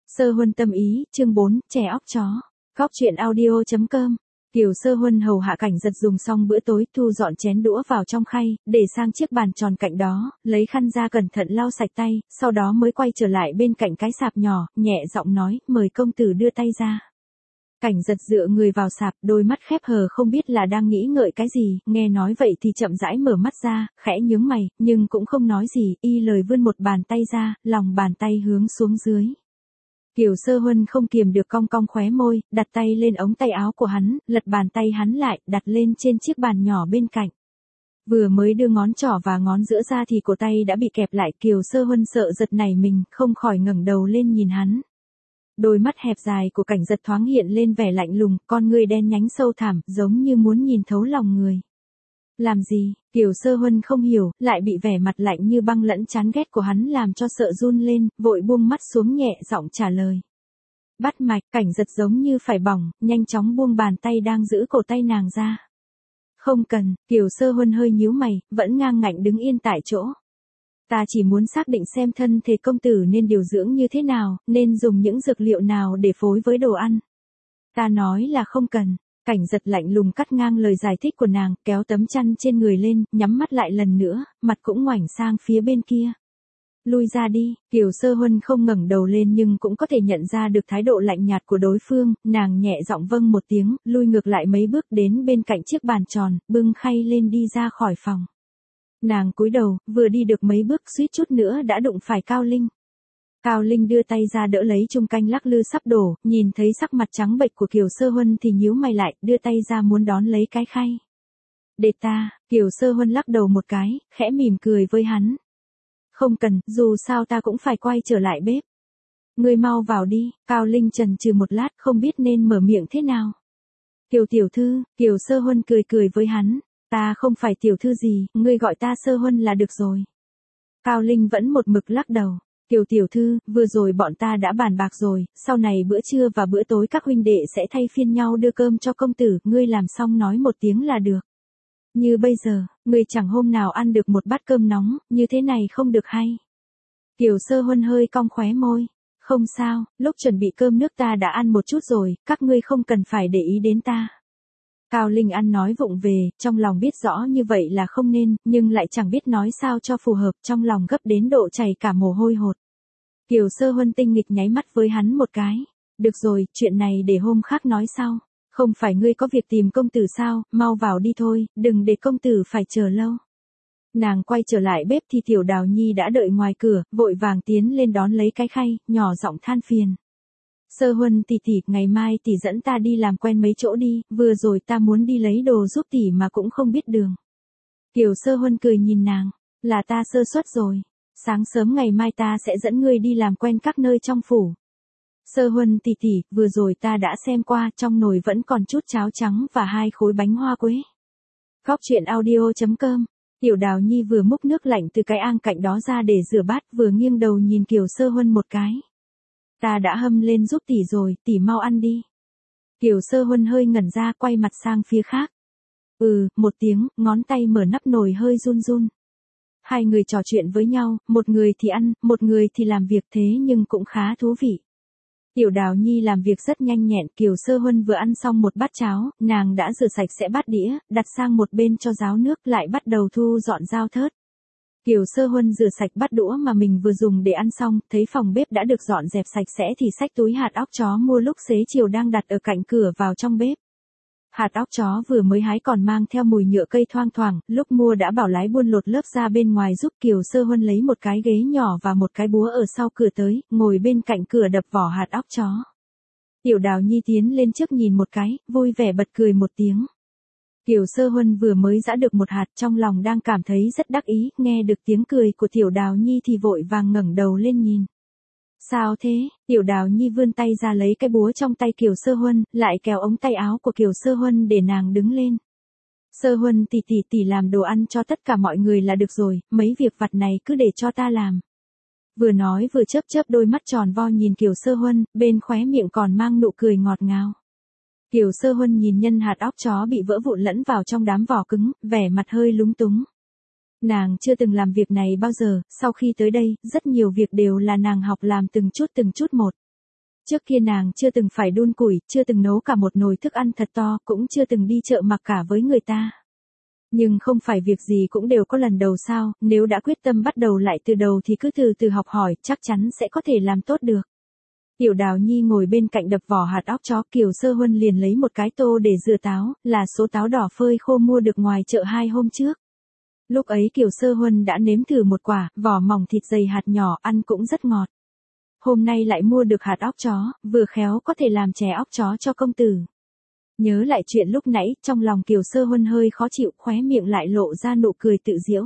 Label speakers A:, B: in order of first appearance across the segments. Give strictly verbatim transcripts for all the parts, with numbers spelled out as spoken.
A: Sơ Huân tâm ý, chương bốn, trẻ óc chó. Góc truyện audio chấm com. Kiều Sơ Huân hầu hạ Cảnh Giật dùng xong bữa tối, thu dọn chén đũa vào trong khay, để sang chiếc bàn tròn cạnh đó, lấy khăn ra cẩn thận lau sạch tay, sau đó mới quay trở lại bên cạnh cái sạp nhỏ, nhẹ giọng nói, mời công tử đưa tay ra. Cảnh Giật dựa người vào sạp, đôi mắt khép hờ không biết là đang nghĩ ngợi cái gì, nghe nói vậy thì chậm rãi mở mắt ra, khẽ nhướng mày, nhưng cũng không nói gì, y lời vươn một bàn tay ra, lòng bàn tay hướng xuống dưới. Kiều Sơ Huân không kiềm được cong cong khóe môi, đặt tay lên ống tay áo của hắn, lật bàn tay hắn lại, đặt lên trên chiếc bàn nhỏ bên cạnh. Vừa mới đưa ngón trỏ và ngón giữa ra thì cổ tay đã bị kẹp lại, Kiều Sơ Huân sợ giật nảy mình, không khỏi ngẩng đầu lên nhìn hắn. Đôi mắt hẹp dài của Cảnh Giật thoáng hiện lên vẻ lạnh lùng, con ngươi đen nhánh sâu thẳm, giống như muốn nhìn thấu lòng người. Làm gì? Kiều Sơ Huân không hiểu, lại bị vẻ mặt lạnh như băng lẫn chán ghét của hắn làm cho sợ run lên, vội buông mắt xuống nhẹ giọng trả lời. Bắt mạch. Cảnh Giật giống như phải bỏng, nhanh chóng buông bàn tay đang giữ cổ tay nàng ra. Không cần. Kiều Sơ Huân hơi nhíu mày, vẫn ngang ngạnh đứng yên tại chỗ. Ta chỉ muốn xác định xem thân thể công tử nên điều dưỡng như thế nào, nên dùng những dược liệu nào để phối với đồ ăn. Ta nói là không cần. Cảnh Giật lạnh lùng cắt ngang lời giải thích của nàng, kéo tấm chăn trên người lên, nhắm mắt lại lần nữa, mặt cũng ngoảnh sang phía bên kia. Lui ra đi. Kiều Sơ Huân không ngẩng đầu lên nhưng cũng có thể nhận ra được thái độ lạnh nhạt của đối phương, nàng nhẹ giọng vâng một tiếng, lui ngược lại mấy bước đến bên cạnh chiếc bàn tròn, bưng khay lên đi ra khỏi phòng. Nàng cúi đầu, vừa đi được mấy bước suýt chút nữa đã đụng phải Cao Linh. Cao Linh đưa tay ra đỡ lấy chung canh lắc lư sắp đổ, nhìn thấy sắc mặt trắng bệch của Kiều Sơ Huân thì nhíu mày lại, đưa tay ra muốn đón lấy cái khay. Để ta. Kiều Sơ Huân lắc đầu một cái, khẽ mỉm cười với hắn. Không cần, dù sao ta cũng phải quay trở lại bếp. Ngươi mau vào đi. Cao Linh chần chừ một lát không biết nên mở miệng thế nào. Kiều tiểu thư. Kiều Sơ Huân cười cười với hắn. Ta không phải tiểu thư gì, ngươi gọi ta Sơ Huân là được rồi. Cao Linh vẫn một mực lắc đầu. Kiều tiểu thư, vừa rồi bọn ta đã bàn bạc rồi, sau này bữa trưa và bữa tối các huynh đệ sẽ thay phiên nhau đưa cơm cho công tử, ngươi làm xong nói một tiếng là được. Như bây giờ, ngươi chẳng hôm nào ăn được một bát cơm nóng, như thế này không được hay. Kiều Sơ Huân hơi cong khóe môi. Không sao, lúc chuẩn bị cơm nước ta đã ăn một chút rồi, các ngươi không cần phải để ý đến ta. Cao Linh ăn nói vụng về, trong lòng biết rõ như vậy là không nên, nhưng lại chẳng biết nói sao cho phù hợp, trong lòng gấp đến độ chảy cả mồ hôi hột. Kiều Sơ Huân tinh nghịch nháy mắt với hắn một cái. Được rồi, chuyện này để hôm khác nói sau. Không phải ngươi có việc tìm công tử sao, mau vào đi thôi, đừng để công tử phải chờ lâu. Nàng quay trở lại bếp thì Tiểu Đào Nhi đã đợi ngoài cửa, vội vàng tiến lên đón lấy cái khay, nhỏ giọng than phiền. Sơ Huân tỷ tỷ, ngày mai tỷ dẫn ta đi làm quen mấy chỗ đi, vừa rồi ta muốn đi lấy đồ giúp tỷ mà cũng không biết đường. Kiều Sơ Huân cười nhìn nàng, là ta sơ suất rồi. Sáng sớm ngày mai ta sẽ dẫn ngươi đi làm quen các nơi trong phủ. Sơ Huân tỷ tỷ, vừa rồi ta đã xem qua, trong nồi vẫn còn chút cháo trắng và hai khối bánh hoa quế. Góc truyện audio chấm com. Tiểu Đào Nhi vừa múc nước lạnh từ cái ang cạnh đó ra để rửa bát, vừa nghiêng đầu nhìn Kiều Sơ Huân một cái. Ta đã hâm lên giúp tỷ rồi, tỷ mau ăn đi. Kiều Sơ Huân hơi ngẩn ra, quay mặt sang phía khác. Ừ, một tiếng, ngón tay mở nắp nồi hơi run run. Hai người trò chuyện với nhau, một người thì ăn, một người thì làm việc, thế nhưng cũng khá thú vị. Tiểu Đào Nhi làm việc rất nhanh nhẹn, Kiều Sơ Huân vừa ăn xong một bát cháo, nàng đã rửa sạch sẽ bát đĩa, đặt sang một bên cho ráo nước, lại bắt đầu thu dọn dao thớt. Kiều Sơ Huân rửa sạch bát đũa mà mình vừa dùng để ăn xong, thấy phòng bếp đã được dọn dẹp sạch sẽ thì xách túi hạt óc chó mua lúc xế chiều đang đặt ở cạnh cửa vào trong bếp. Hạt óc chó vừa mới hái còn mang theo mùi nhựa cây thoang thoảng, lúc mua đã bảo lái buôn lột lớp ra bên ngoài giúp. Kiều Sơ Huân lấy một cái ghế nhỏ và một cái búa ở sau cửa tới, ngồi bên cạnh cửa đập vỏ hạt óc chó. Tiểu Đào Nhi tiến lên trước nhìn một cái, vui vẻ bật cười một tiếng. Kiều Sơ Huân vừa mới giã được một hạt, trong lòng đang cảm thấy rất đắc ý, nghe được tiếng cười của Tiểu Đào Nhi thì vội vàng ngẩng đầu lên nhìn. Sao thế? Tiểu Đào Nhi vươn tay ra lấy cái búa trong tay Kiều Sơ Huân, lại kéo ống tay áo của Kiều Sơ Huân để nàng đứng lên. Sơ Huân tỷ tỷ tỷ làm đồ ăn cho tất cả mọi người là được rồi, mấy việc vặt này cứ để cho ta làm. Vừa nói vừa chớp chớp đôi mắt tròn vo nhìn Kiều Sơ Huân, bên khóe miệng còn mang nụ cười ngọt ngào. Kiều Sơ Huân nhìn nhân hạt óc chó bị vỡ vụn lẫn vào trong đám vỏ cứng, vẻ mặt hơi lúng túng. Nàng chưa từng làm việc này bao giờ, sau khi tới đây, rất nhiều việc đều là nàng học làm từng chút từng chút một. Trước kia nàng chưa từng phải đun củi, chưa từng nấu cả một nồi thức ăn thật to, cũng chưa từng đi chợ mặc cả với người ta. Nhưng không phải việc gì cũng đều có lần đầu sao, nếu đã quyết tâm bắt đầu lại từ đầu thì cứ từ từ học hỏi, chắc chắn sẽ có thể làm tốt được. Tiểu Đào Nhi ngồi bên cạnh đập vỏ hạt óc chó, Kiều Sơ Huân liền lấy một cái tô để rửa táo, là số táo đỏ phơi khô mua được ngoài chợ hai hôm trước. Lúc ấy Kiều Sơ Huân đã nếm thử một quả, vỏ mỏng thịt dày hạt nhỏ, ăn cũng rất ngọt. Hôm nay lại mua được hạt óc chó, vừa khéo có thể làm chè óc chó cho công tử. Nhớ lại chuyện lúc nãy, trong lòng Kiều Sơ Huân hơi khó chịu, khóe miệng lại lộ ra nụ cười tự giễu.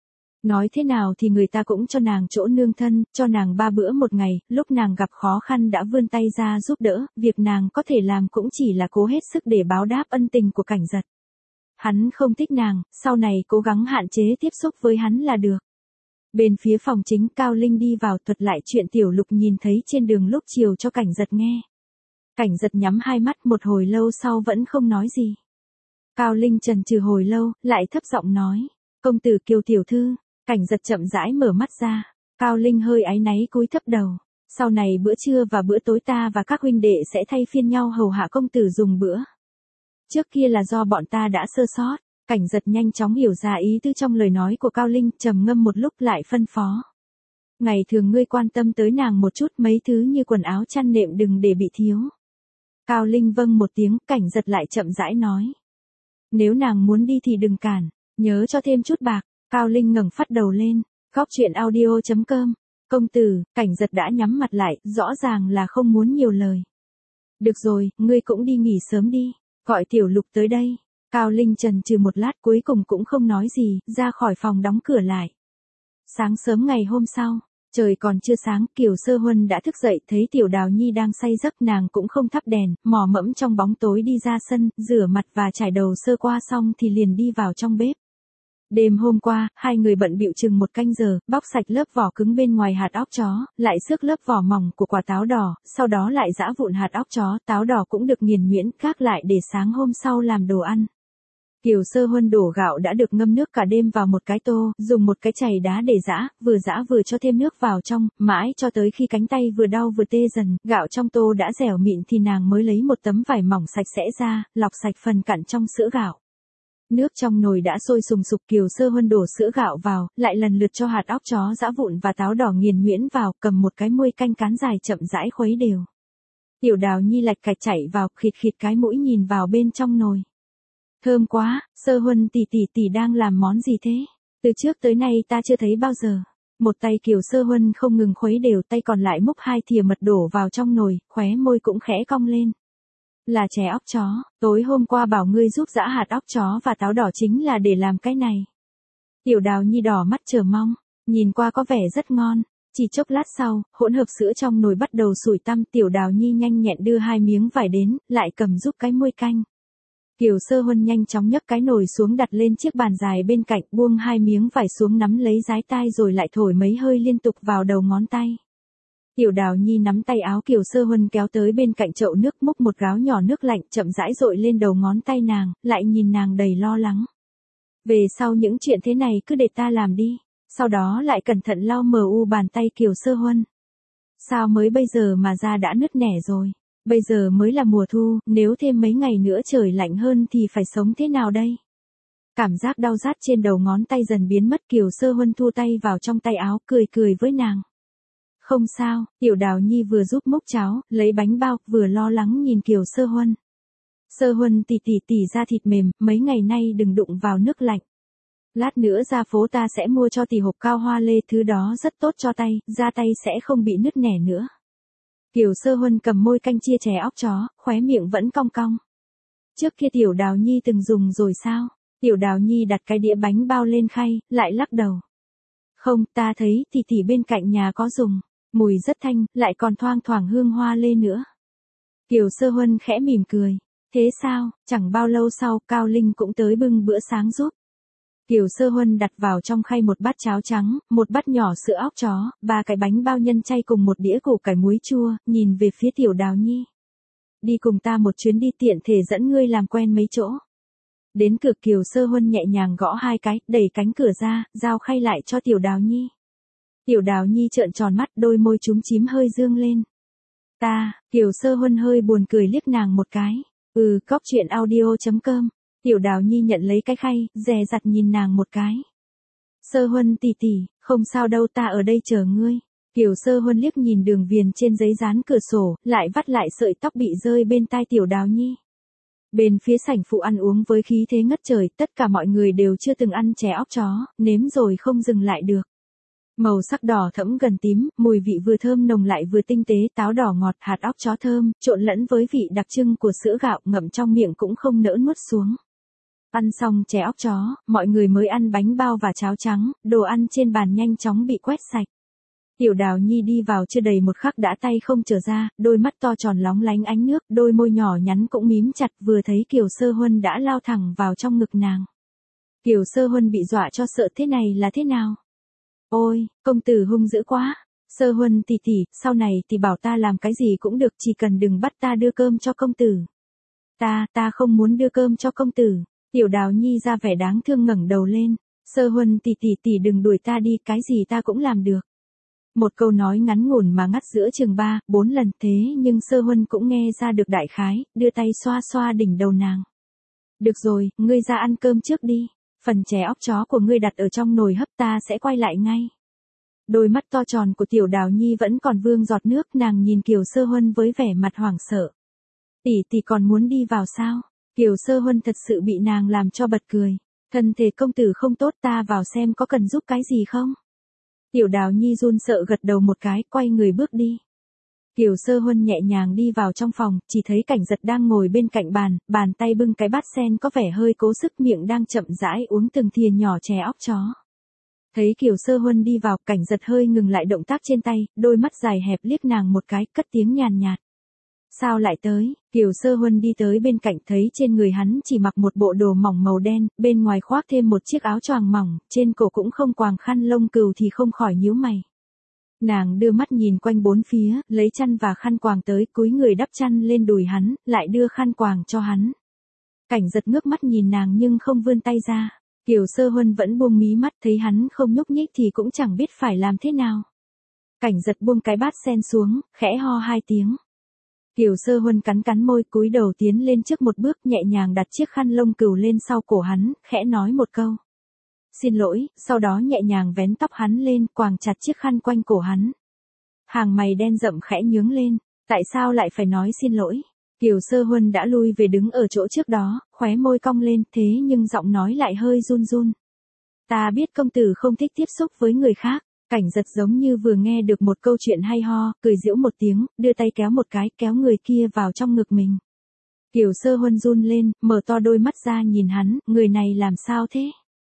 A: Nói thế nào thì người ta cũng cho nàng chỗ nương thân, cho nàng ba bữa một ngày, lúc nàng gặp khó khăn đã vươn tay ra giúp đỡ, việc nàng có thể làm cũng chỉ là cố hết sức để báo đáp ân tình của Cảnh Giật. Hắn không thích nàng, sau này cố gắng hạn chế tiếp xúc với hắn là được. Bên phía phòng chính, Cao Linh đi vào thuật lại chuyện Tiểu Lục nhìn thấy trên đường lúc chiều cho Cảnh Giật nghe. Cảnh Giật nhắm hai mắt một hồi lâu sau vẫn không nói gì. Cao Linh chần chừ hồi lâu, lại thấp giọng nói, công tử Kiều tiểu thư. Cảnh Giật chậm rãi mở mắt ra, Cao Linh hơi áy náy cúi thấp đầu. Sau này bữa trưa và bữa tối ta và các huynh đệ sẽ thay phiên nhau hầu hạ công tử dùng bữa. Trước kia là do bọn ta đã sơ sót. Cảnh Giật nhanh chóng hiểu ra ý tứ trong lời nói của Cao Linh, trầm ngâm một lúc lại phân phó. Ngày thường ngươi quan tâm tới nàng một chút, mấy thứ như quần áo chăn nệm đừng để bị thiếu. Cao Linh vâng một tiếng, Cảnh Giật lại chậm rãi nói. Nếu nàng muốn đi thì đừng cản, nhớ cho thêm chút bạc. Cao Linh ngẩng phát đầu lên, góc chuyện audio chấm com. Công tử, Cảnh Giật đã nhắm mặt lại, rõ ràng là không muốn nhiều lời. Được rồi, ngươi cũng đi nghỉ sớm đi, gọi Tiểu Lục tới đây. Cao Linh chần chừ một lát cuối cùng cũng không nói gì, ra khỏi phòng đóng cửa lại. Sáng sớm ngày hôm sau, trời còn chưa sáng, Kiều Sơ Huân đã thức dậy, thấy Tiểu Đào Nhi đang say giấc, nàng cũng không thắp đèn, mò mẫm trong bóng tối đi ra sân, rửa mặt và chải đầu sơ qua xong thì liền đi vào trong bếp. Đêm hôm qua, hai người bận bịu chừng một canh giờ, bóc sạch lớp vỏ cứng bên ngoài hạt óc chó, lại xước lớp vỏ mỏng của quả táo đỏ, sau đó lại giã vụn hạt óc chó, táo đỏ cũng được nghiền nhuyễn, gác lại để sáng hôm sau làm đồ ăn. Kiều Sơ Huân đổ gạo đã được ngâm nước cả đêm vào một cái tô, dùng một cái chày đá để giã, vừa giã vừa cho thêm nước vào trong, mãi cho tới khi cánh tay vừa đau vừa tê dần, gạo trong tô đã dẻo mịn thì nàng mới lấy một tấm vải mỏng sạch sẽ ra, lọc sạch phần cặn trong sữa gạo. Nước trong nồi đã sôi sùng sục, Kiều Sơ Huân đổ sữa gạo vào, lại lần lượt cho hạt óc chó giã vụn và táo đỏ nghiền nhuyễn vào, cầm một cái muôi canh cán dài chậm rãi khuấy đều. Tiểu Đào Nhi lạch cạch chạy vào, khịt khịt cái mũi nhìn vào bên trong nồi. Thơm quá, Sơ Huân tỷ tỷ tỷ đang làm món gì thế? Từ trước tới nay ta chưa thấy bao giờ. Một tay Kiều Sơ Huân không ngừng khuấy đều, tay còn lại múc hai thìa mật đổ vào trong nồi, khóe môi cũng khẽ cong lên. Là chè óc chó, tối hôm qua bảo ngươi giúp giã hạt óc chó và táo đỏ chính là để làm cái này. Tiểu Đào Nhi đỏ mắt chờ mong, nhìn qua có vẻ rất ngon. Chỉ chốc lát sau, hỗn hợp sữa trong nồi bắt đầu sủi tăm, Tiểu Đào Nhi nhanh nhẹn đưa hai miếng vải đến, lại cầm giúp cái muôi canh. Kiều Sơ Huân nhanh chóng nhấc cái nồi xuống đặt lên chiếc bàn dài bên cạnh, buông hai miếng vải xuống nắm lấy dái tai rồi lại thổi mấy hơi liên tục vào đầu ngón tay. Tiểu Đào Nhi nắm tay áo Kiều Sơ Huân kéo tới bên cạnh chậu nước, múc một gáo nhỏ nước lạnh chậm rãi dội lên đầu ngón tay nàng, lại nhìn nàng đầy lo lắng. Về sau những chuyện thế này cứ để ta làm đi, sau đó lại cẩn thận lau mờ u bàn tay Kiều Sơ Huân. Sao mới bây giờ mà da đã nứt nẻ rồi? Bây giờ mới là mùa thu, nếu thêm mấy ngày nữa trời lạnh hơn thì phải sống thế nào đây? Cảm giác đau rát trên đầu ngón tay dần biến mất, Kiều Sơ Huân thu tay vào trong tay áo, cười cười với nàng. Không sao, Tiểu Đào Nhi vừa giúp múc cháo, lấy bánh bao, vừa lo lắng nhìn Kiều Sơ Huân. Sơ Huân tỷ tỷ tỷ da thịt mềm, mấy ngày nay đừng đụng vào nước lạnh. Lát nữa ra phố ta sẽ mua cho tỷ hộp cao hoa lê, thứ đó rất tốt cho tay, da tay sẽ không bị nứt nẻ nữa. Kiều Sơ Huân cầm môi canh chia chè óc chó, khóe miệng vẫn cong cong. Trước kia Tiểu Đào Nhi từng dùng rồi sao? Tiểu Đào Nhi đặt cái đĩa bánh bao lên khay, lại lắc đầu. Không, ta thấy tỷ tỷ bên cạnh nhà có dùng, mùi rất thanh, lại còn thoang thoảng hương hoa lê nữa. Kiều Sơ Huân khẽ mỉm cười. Thế sao? Chẳng bao lâu sau, Cao Linh cũng tới bưng bữa sáng giúp. Kiều Sơ Huân đặt vào trong khay một bát cháo trắng, một bát nhỏ sữa óc chó, ba cái bánh bao nhân chay cùng một đĩa củ cải muối chua, nhìn về phía Tiểu Đào Nhi. Đi cùng ta một chuyến đi, tiện thể dẫn ngươi làm quen mấy chỗ. Đến cửa, Kiều Sơ Huân nhẹ nhàng gõ hai cái, đẩy cánh cửa ra, giao khay lại cho Tiểu Đào Nhi. Tiểu Đào Nhi trợn tròn mắt, đôi môi chúm chím hơi dương lên. Ta, Kiều Sơ Huân hơi buồn cười liếc nàng một cái. Ừ, cóc chuyện audio.com. Tiểu Đào Nhi nhận lấy cái khay, dè dặt nhìn nàng một cái. Sơ Huân tỷ tỷ, không sao đâu, ta ở đây chờ ngươi. Kiều Sơ Huân liếc nhìn đường viền trên giấy dán cửa sổ, lại vắt lại sợi tóc bị rơi bên tai Tiểu Đào Nhi. Bên phía sảnh phụ ăn uống với khí thế ngất trời, tất cả mọi người đều chưa từng ăn chè óc chó, nếm rồi không dừng lại được. Màu sắc đỏ thẫm gần tím, mùi vị vừa thơm nồng lại vừa tinh tế, táo đỏ ngọt, hạt óc chó thơm, trộn lẫn với vị đặc trưng của sữa gạo, ngậm trong miệng cũng không nỡ nuốt xuống. Ăn xong chè óc chó, mọi người mới ăn bánh bao và cháo trắng, đồ ăn trên bàn nhanh chóng bị quét sạch. Tiểu Đào Nhi đi vào chưa đầy một khắc đã tay không trở ra, đôi mắt to tròn lóng lánh ánh nước, đôi môi nhỏ nhắn cũng mím chặt, vừa thấy Kiều Sơ Huân đã lao thẳng vào trong ngực nàng. Kiều Sơ Huân bị dọa cho sợ, thế này là thế nào? Ôi, công tử hung dữ quá. Sơ Huân tỷ tỷ, sau này thì bảo ta làm cái gì cũng được, chỉ cần đừng bắt ta đưa cơm cho công tử. Ta, ta không muốn đưa cơm cho công tử. Tiểu Đào Nhi ra vẻ đáng thương ngẩng đầu lên. Sơ Huân tỷ tỷ tỷ đừng đuổi ta đi, cái gì ta cũng làm được. Một câu nói ngắn ngủn mà ngắt giữa chừng ba, bốn lần, thế nhưng Sơ Huân cũng nghe ra được đại khái, đưa tay xoa xoa đỉnh đầu nàng. Được rồi, ngươi ra ăn cơm trước đi. Phần chè óc chó của ngươi đặt ở trong nồi hấp, ta sẽ quay lại ngay. Đôi mắt to tròn của Tiểu Đào Nhi vẫn còn vương giọt nước, nàng nhìn Kiều Sơ Huân với vẻ mặt hoảng sợ. Tỷ tỷ còn muốn đi vào sao? Kiều Sơ Huân thật sự bị nàng làm cho bật cười. Thân thể công tử không tốt, ta vào xem có cần giúp cái gì không? Tiểu Đào Nhi run sợ gật đầu một cái, quay người bước đi. Kiều Sơ Huân nhẹ nhàng đi vào trong phòng, chỉ thấy Cảnh Giật đang ngồi bên cạnh bàn, bàn tay bưng cái bát sen có vẻ hơi cố sức, miệng đang chậm rãi uống từng thìa nhỏ chè óc chó. Thấy Kiều Sơ Huân đi vào, Cảnh Giật hơi ngừng lại động tác trên tay, đôi mắt dài hẹp liếc nàng một cái, cất tiếng nhàn nhạt. Sao lại tới? Kiều Sơ Huân đi tới bên cạnh, thấy trên người hắn chỉ mặc một bộ đồ mỏng màu đen, bên ngoài khoác thêm một chiếc áo choàng mỏng, trên cổ cũng không quàng khăn lông cừu thì không khỏi nhíu mày. Nàng đưa mắt nhìn quanh bốn phía, lấy chăn và khăn quàng tới, cúi người đắp chăn lên đùi hắn, lại đưa khăn quàng cho hắn. Cảnh Giật ngước mắt nhìn nàng nhưng không vươn tay ra. Kiều Sơ Huân vẫn buông mí mắt, thấy hắn không nhúc nhích thì cũng chẳng biết phải làm thế nào. Cảnh Giật buông cái bát sen xuống, khẽ ho hai tiếng. Kiều Sơ Huân cắn cắn môi, cúi đầu tiến lên trước một bước, nhẹ nhàng đặt chiếc khăn lông cừu lên sau cổ hắn, khẽ nói một câu. Xin lỗi, sau đó nhẹ nhàng vén tóc hắn lên, quàng chặt chiếc khăn quanh cổ hắn. Hàng mày đen rậm khẽ nhướng lên, tại sao lại phải nói xin lỗi? Kiều Sơ Huân đã lui về đứng ở chỗ trước đó, khóe môi cong lên, thế nhưng giọng nói lại hơi run run. Ta biết công tử không thích tiếp xúc với người khác. Cảnh Giật giống như vừa nghe được một câu chuyện hay ho, cười giễu một tiếng, đưa tay kéo một cái, kéo người kia vào trong ngực mình. Kiều Sơ Huân run lên, mở to đôi mắt ra nhìn hắn, người này làm sao thế?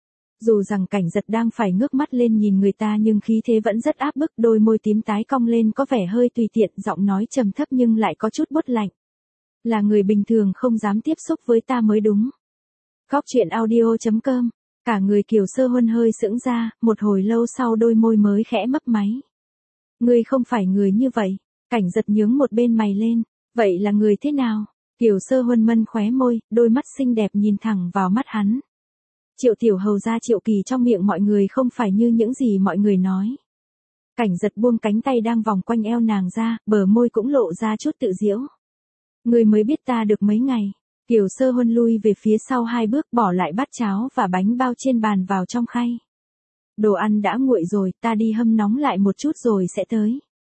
A: Dù rằng Cảnh Giật đang phải ngước mắt lên nhìn người ta nhưng khí thế vẫn rất áp bức, đôi môi tím tái cong lên có vẻ hơi tùy tiện, giọng nói trầm thấp nhưng lại có chút bút lạnh. Là người bình thường không dám tiếp xúc với ta mới đúng. Cóc chuyện audio.com. Cả người Kiều Sơ Huân hơi sững ra, một hồi lâu sau đôi môi mới khẽ mấp máy. Ngươi không phải người như vậy. Cảnh Giật nhướng một bên mày lên. Vậy là người thế nào? Kiều Sơ Huân mân khóe môi, đôi mắt xinh đẹp nhìn thẳng vào mắt hắn. Triệu tiểu hầu gia Triệu Kỳ trong miệng mọi người không phải như những gì mọi người nói. Cảnh Giật buông cánh tay đang vòng quanh eo nàng ra, bờ môi cũng lộ ra chút tự giễu. Ngươi mới biết ta được mấy ngày. Kiều Sơ Huân lui về phía sau hai bước, bỏ lại bát cháo và bánh bao trên bàn vào trong khay. Đồ ăn đã nguội rồi, ta đi hâm nóng lại một chút rồi sẽ tới.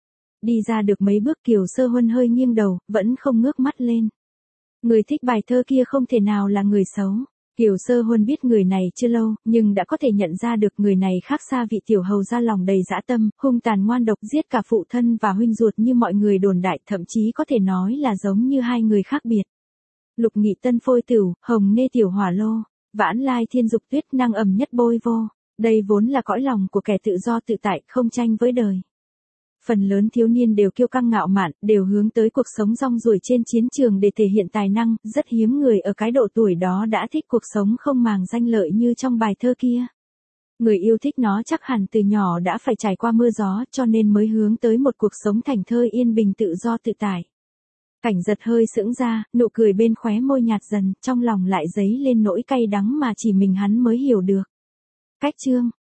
A: Đi ra được mấy bước Kiều Sơ Huân hơi nghiêng đầu, vẫn không ngước mắt lên. Người thích bài thơ kia không thể nào là người xấu. Kiều Sơ Huân biết người này chưa lâu, nhưng đã có thể nhận ra được người này khác xa vị tiểu hầu gia lòng đầy dã tâm, hung tàn ngoan độc, giết cả phụ thân và huynh ruột như mọi người đồn đại, thậm chí có thể nói là giống như hai người khác biệt. Lục Nghị Tân phôi tửu, hồng nê tiểu hỏa lô, vãn lai thiên dục tuyết năng ẩm nhất bôi vô. Đây vốn là cõi lòng của kẻ tự do tự tại, không tranh với đời. Phần lớn thiếu niên đều kiêu căng ngạo mạn, đều hướng tới cuộc sống rong ruổi trên chiến trường để thể hiện tài năng, rất hiếm người ở cái độ tuổi đó đã thích cuộc sống không màng danh lợi như trong bài thơ kia. Người yêu thích nó chắc hẳn từ nhỏ đã phải trải qua mưa gió cho nên mới hướng tới một cuộc sống thảnh thơi yên bình tự do tự tại. Cảnh Giật hơi sững ra, nụ cười bên khóe môi nhạt dần, trong lòng lại dấy lên nỗi cay đắng mà chỉ mình hắn mới hiểu được. Cách chương